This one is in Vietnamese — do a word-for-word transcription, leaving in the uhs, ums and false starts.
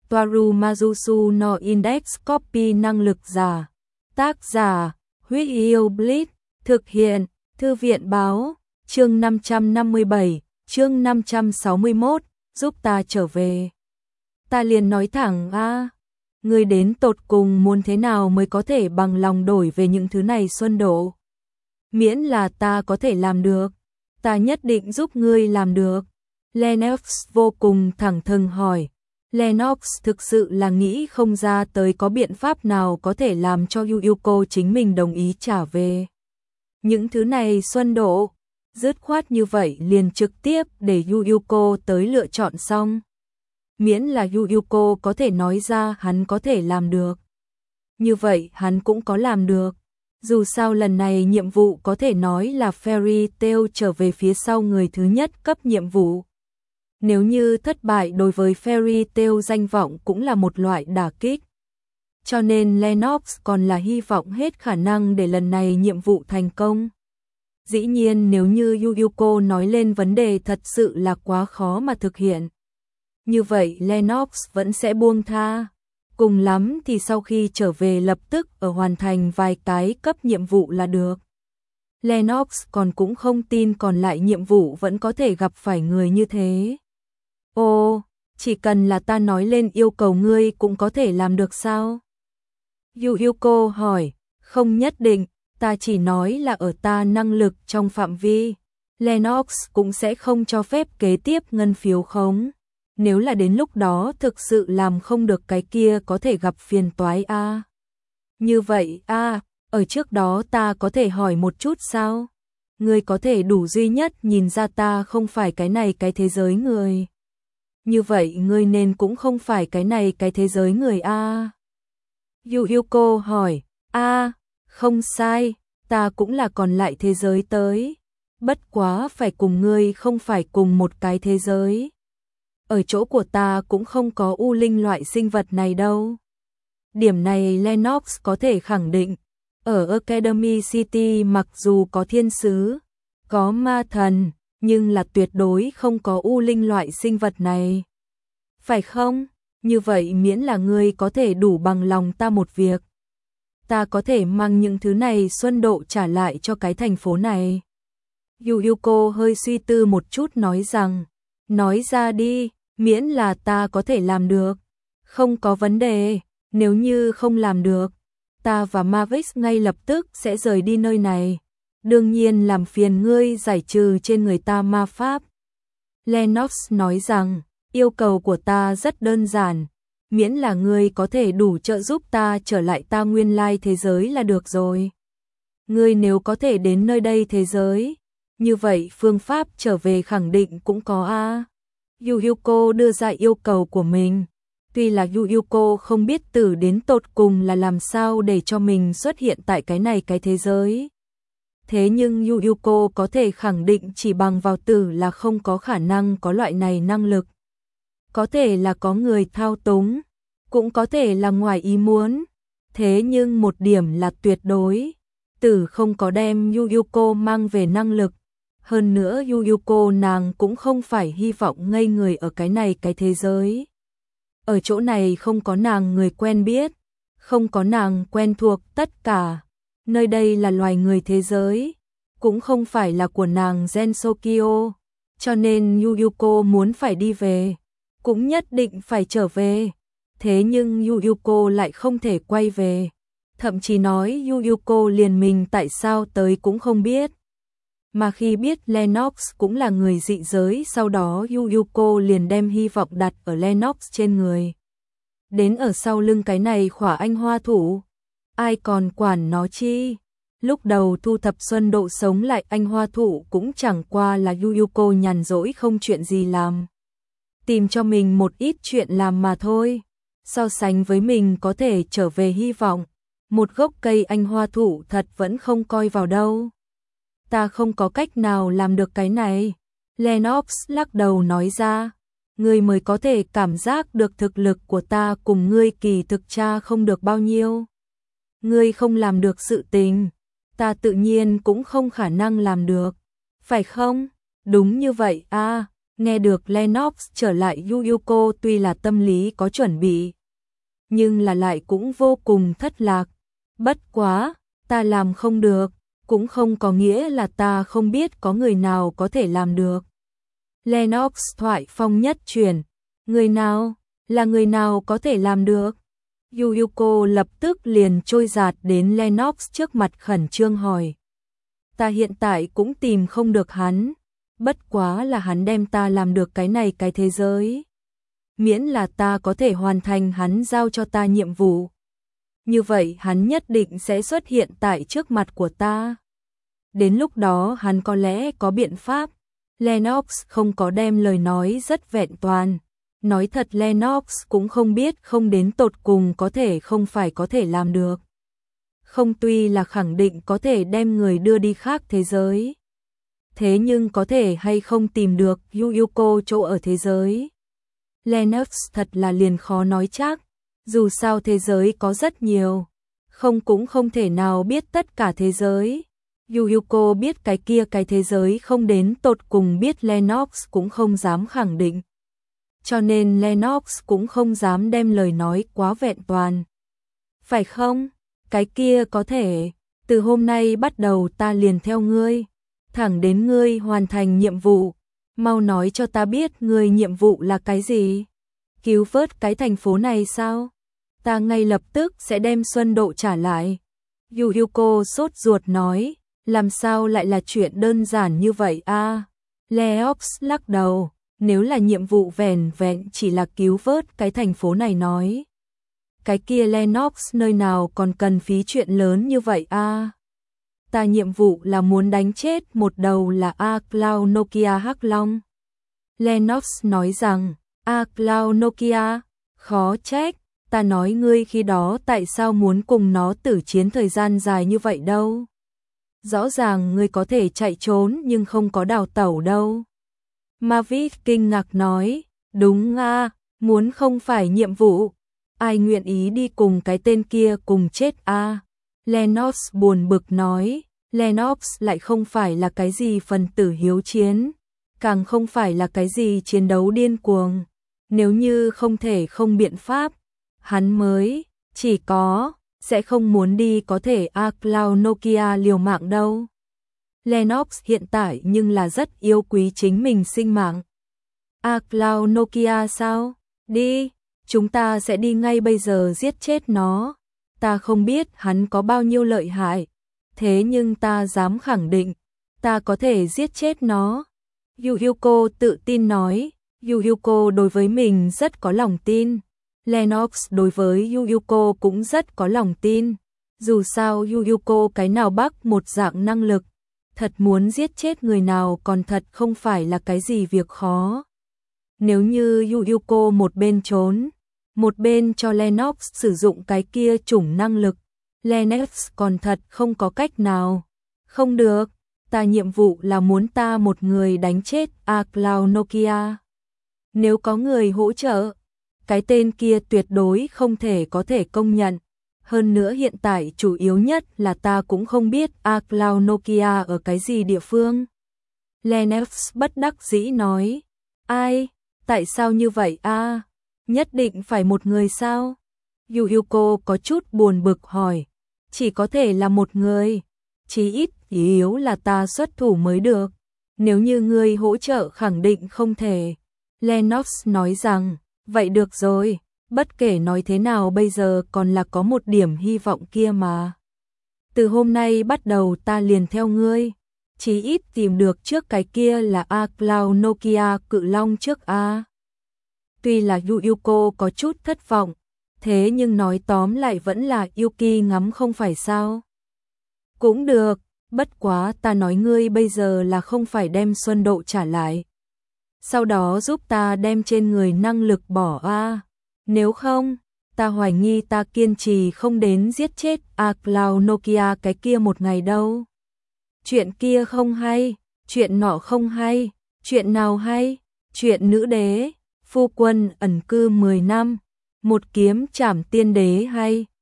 Toaru Majusu no Index Copy năng lực giả. Tác giả, Huyết Yêu Blitz, thực hiện, Thư viện Báo, chương năm trăm năm mươi bảy, chương năm trăm sáu mươi mốt, giúp ta trở về. Ta liền nói thẳng a, ngươi đến tột cùng muốn thế nào mới có thể bằng lòng đổi về những thứ này Xuân Độ. Miễn là ta có thể làm được, ta nhất định giúp ngươi làm được. Lennox vô cùng thẳng thừng hỏi. Lennox thực sự là nghĩ không ra tới có biện pháp nào có thể làm cho Yu Yuko chính mình đồng ý trả về. Những thứ này Xuân Độ, dứt khoát như vậy liền trực tiếp để Yu Yuko tới lựa chọn xong. Miễn là Yu Yuko có thể nói ra hắn có thể làm được. Như vậy hắn cũng có làm được. Dù sao lần này nhiệm vụ có thể nói là Fairy Tail trở về phía sau người thứ nhất cấp nhiệm vụ. Nếu như thất bại đối với Fairy Tail danh vọng cũng là một loại đả kích. Cho nên Lennox còn là hy vọng hết khả năng để lần này nhiệm vụ thành công. Dĩ nhiên nếu như Yu Yuko nói lên vấn đề thật sự là quá khó mà thực hiện. Như vậy Lennox vẫn sẽ buông tha. Cùng lắm thì sau khi trở về lập tức ở hoàn thành vài cái cấp nhiệm vụ là được. Lennox còn cũng không tin còn lại nhiệm vụ vẫn có thể gặp phải người như thế. Ồ, chỉ cần là ta nói lên yêu cầu ngươi cũng có thể làm được sao? Yu Yuko hỏi, không nhất định, ta chỉ nói là ở ta năng lực trong phạm vi. Lennox cũng sẽ không cho phép kế tiếp ngân phiếu khống. Nếu là đến lúc đó thực sự làm không được cái kia có thể gặp phiền toái a. À. Như vậy a, à, ở trước đó ta có thể hỏi một chút sao? Ngươi có thể đủ duy nhất nhìn ra ta không phải cái này cái thế giới người. Như vậy ngươi nên cũng không phải cái này cái thế giới người a. À. Yu Yuko hỏi, a, à, không sai, ta cũng là còn lại thế giới tới. Bất quá phải cùng ngươi không phải cùng một cái thế giới. Ở chỗ của ta cũng không có u linh loại sinh vật này đâu. Điểm này Lennox có thể khẳng định. Ở Academy City mặc dù có thiên sứ, có ma thần, nhưng là tuyệt đối không có u linh loại sinh vật này. Phải không? Như vậy miễn là ngươi có thể đủ bằng lòng ta một việc. Ta có thể mang những thứ này Xuân Độ trả lại cho cái thành phố này. Yu Yuko hơi suy tư một chút nói rằng, nói ra đi, miễn là ta có thể làm được. Không có vấn đề, nếu như không làm được, ta và Mavis ngay lập tức sẽ rời đi nơi này. Đương nhiên làm phiền ngươi giải trừ trên người ta ma pháp. Lennox nói rằng, yêu cầu của ta rất đơn giản, miễn là ngươi có thể đủ trợ giúp ta trở lại ta nguyên lai thế giới là được rồi. Ngươi nếu có thể đến nơi đây thế giới, như vậy phương pháp trở về khẳng định cũng có a. Yu Yuko đưa ra yêu cầu của mình. Tuy là Yu Yuko không biết tử đến tột cùng là làm sao để cho mình xuất hiện tại cái này cái thế giới. Thế nhưng Yu Yuko có thể khẳng định chỉ bằng vào tử là không có khả năng có loại này năng lực. Có thể là có người thao túng, cũng có thể là ngoài ý muốn. Thế nhưng một điểm là tuyệt đối, tử không có đem Yu Yuko mang về năng lực. Hơn nữa Yu Yuko nàng cũng không phải hy vọng ngây người ở cái này cái thế giới. Ở chỗ này không có nàng người quen biết, không có nàng quen thuộc tất cả. Nơi đây là loài người thế giới, cũng không phải là của nàng Gensokyo. Cho nên Yu Yuko muốn phải đi về, cũng nhất định phải trở về. Thế nhưng Yu Yuko lại không thể quay về. Thậm chí nói Yu Yuko liền mình tại sao tới cũng không biết. Mà khi biết Lennox cũng là người dị giới, sau đó Yu Yuko liền đem hy vọng đặt ở Lennox trên người. Đến ở sau lưng cái này khỏa anh hoa thủ, ai còn quản nó chi? Lúc đầu thu thập Xuân Độ sống lại anh hoa thủ cũng chẳng qua là Yu Yuko nhàn rỗi không chuyện gì làm. Tìm cho mình một ít chuyện làm mà thôi. So sánh với mình có thể trở về hy vọng, một gốc cây anh hoa thủ thật vẫn không coi vào đâu. Ta không có cách nào làm được cái này. Lennox lắc đầu nói ra, ngươi mới có thể cảm giác được thực lực của ta cùng ngươi kỳ thực tra không được bao nhiêu. Ngươi không làm được sự tình, ta tự nhiên cũng không khả năng làm được. Phải không? Đúng như vậy a. À, Nghe được Lennox trở lại, Yu Yuko tuy là tâm lý có chuẩn bị, nhưng là lại cũng vô cùng thất lạc. Bất quá, ta làm không được, cũng không có nghĩa là ta không biết có người nào có thể làm được. Lennox thoại phong nhất chuyển, người nào, là người nào có thể làm được? Yu Yuko lập tức liền trôi dạt đến Lennox trước mặt khẩn trương hỏi. Ta hiện tại cũng tìm không được hắn, bất quá là hắn đem ta làm được cái này cái thế giới. Miễn là ta có thể hoàn thành hắn giao cho ta nhiệm vụ, như vậy hắn nhất định sẽ xuất hiện tại trước mặt của ta. Đến lúc đó hắn có lẽ có biện pháp. Lennox không có đem lời nói rất vẹn toàn. Nói thật Lennox cũng không biết không đến tột cùng có thể không phải có thể làm được. Không tuy là khẳng định có thể đem người đưa đi khác thế giới. Thế nhưng có thể hay không tìm được Yu Yuko chỗ ở thế giới. Lennox thật là liền khó nói chắc. Dù sao thế giới có rất nhiều. Không cũng không thể nào biết tất cả thế giới. Yu Yuko biết cái kia cái thế giới không đến tột cùng biết Lennox cũng không dám khẳng định. Cho nên Lennox cũng không dám đem lời nói quá vẹn toàn. Phải không? Cái kia có thể. Từ hôm nay bắt đầu ta liền theo ngươi. Thẳng đến ngươi hoàn thành nhiệm vụ. Mau nói cho ta biết ngươi nhiệm vụ là cái gì? Cứu vớt cái thành phố này sao? Ta ngay lập tức sẽ đem Xuân Độ trả lại. Yu Yuko sốt ruột nói. Làm sao lại là chuyện đơn giản như vậy a? À? Lennox lắc đầu. Nếu là nhiệm vụ vẻn vẹn chỉ là cứu vớt cái thành phố này nói. Cái kia Lennox nơi nào còn cần phí chuyện lớn như vậy a? À? Ta nhiệm vụ là muốn đánh chết một đầu là A Cloud Nokia Hắc Long. Lennox nói rằng, A Cloud Nokia, khó trách, ta nói ngươi khi đó tại sao muốn cùng nó tử chiến thời gian dài như vậy đâu. Rõ ràng ngươi có thể chạy trốn nhưng không có đào tẩu đâu. Mavic kinh ngạc nói, đúng a, muốn không phải nhiệm vụ, ai nguyện ý đi cùng cái tên kia cùng chết a? À? Lennox buồn bực nói, Lennox lại không phải là cái gì phần tử hiếu chiến, càng không phải là cái gì chiến đấu điên cuồng. Nếu như không thể không biện pháp, hắn mới chỉ có sẽ không muốn đi có thể A Cloud Nokia liều mạng đâu. Lennox hiện tại nhưng là rất yêu quý chính mình sinh mạng. A Cloud Nokia sao? Đi, chúng ta sẽ đi ngay bây giờ giết chết nó. Ta không biết hắn có bao nhiêu lợi hại, thế nhưng ta dám khẳng định, ta có thể giết chết nó. Yu Yuko tự tin nói, Yu Yuko đối với mình rất có lòng tin. Lennox đối với Yu Yuko cũng rất có lòng tin. Dù sao Yu Yuko cái nào bắc một dạng năng lực, thật muốn giết chết người nào còn thật không phải là cái gì việc khó. Nếu như Yu Yuko một bên trốn, một bên cho Lennox sử dụng cái kia chủng năng lực, Lennox còn thật không có cách nào. Không được, ta nhiệm vụ là muốn ta một người đánh chết A Cloud Nokia. Nếu có người hỗ trợ, cái tên kia tuyệt đối không thể có thể công nhận. Hơn nữa hiện tại chủ yếu nhất là ta cũng không biết A Cloud Nokia ở cái gì địa phương. Lennox bất đắc dĩ nói, ai, tại sao như vậy a? À? Nhất định phải một người sao? Yu Yuko có chút buồn bực hỏi, chỉ có thể là một người, chí ít yếu là ta xuất thủ mới được. Nếu như ngươi hỗ trợ khẳng định không thể. Lennox nói rằng, vậy được rồi, bất kể nói thế nào bây giờ còn là có một điểm hy vọng kia mà. Từ hôm nay bắt đầu ta liền theo ngươi, chí ít tìm được trước cái kia là A Cloud Nokia cự long trước a. Tuy là Yu Yuko có chút thất vọng, thế nhưng nói tóm lại vẫn là Yuki ngắm không phải sao. Cũng được, bất quá ta nói ngươi bây giờ là không phải đem Xuân Độ trả lại. Sau đó giúp ta đem trên người năng lực bỏ a. Nếu không, ta hoài nghi ta kiên trì không đến giết chết A Cloud Nokia cái kia một ngày đâu. Chuyện kia không hay, chuyện nọ không hay, chuyện nào hay, chuyện nữ đế, phu quân ẩn cư mười năm, một kiếm trảm tiên đế hay.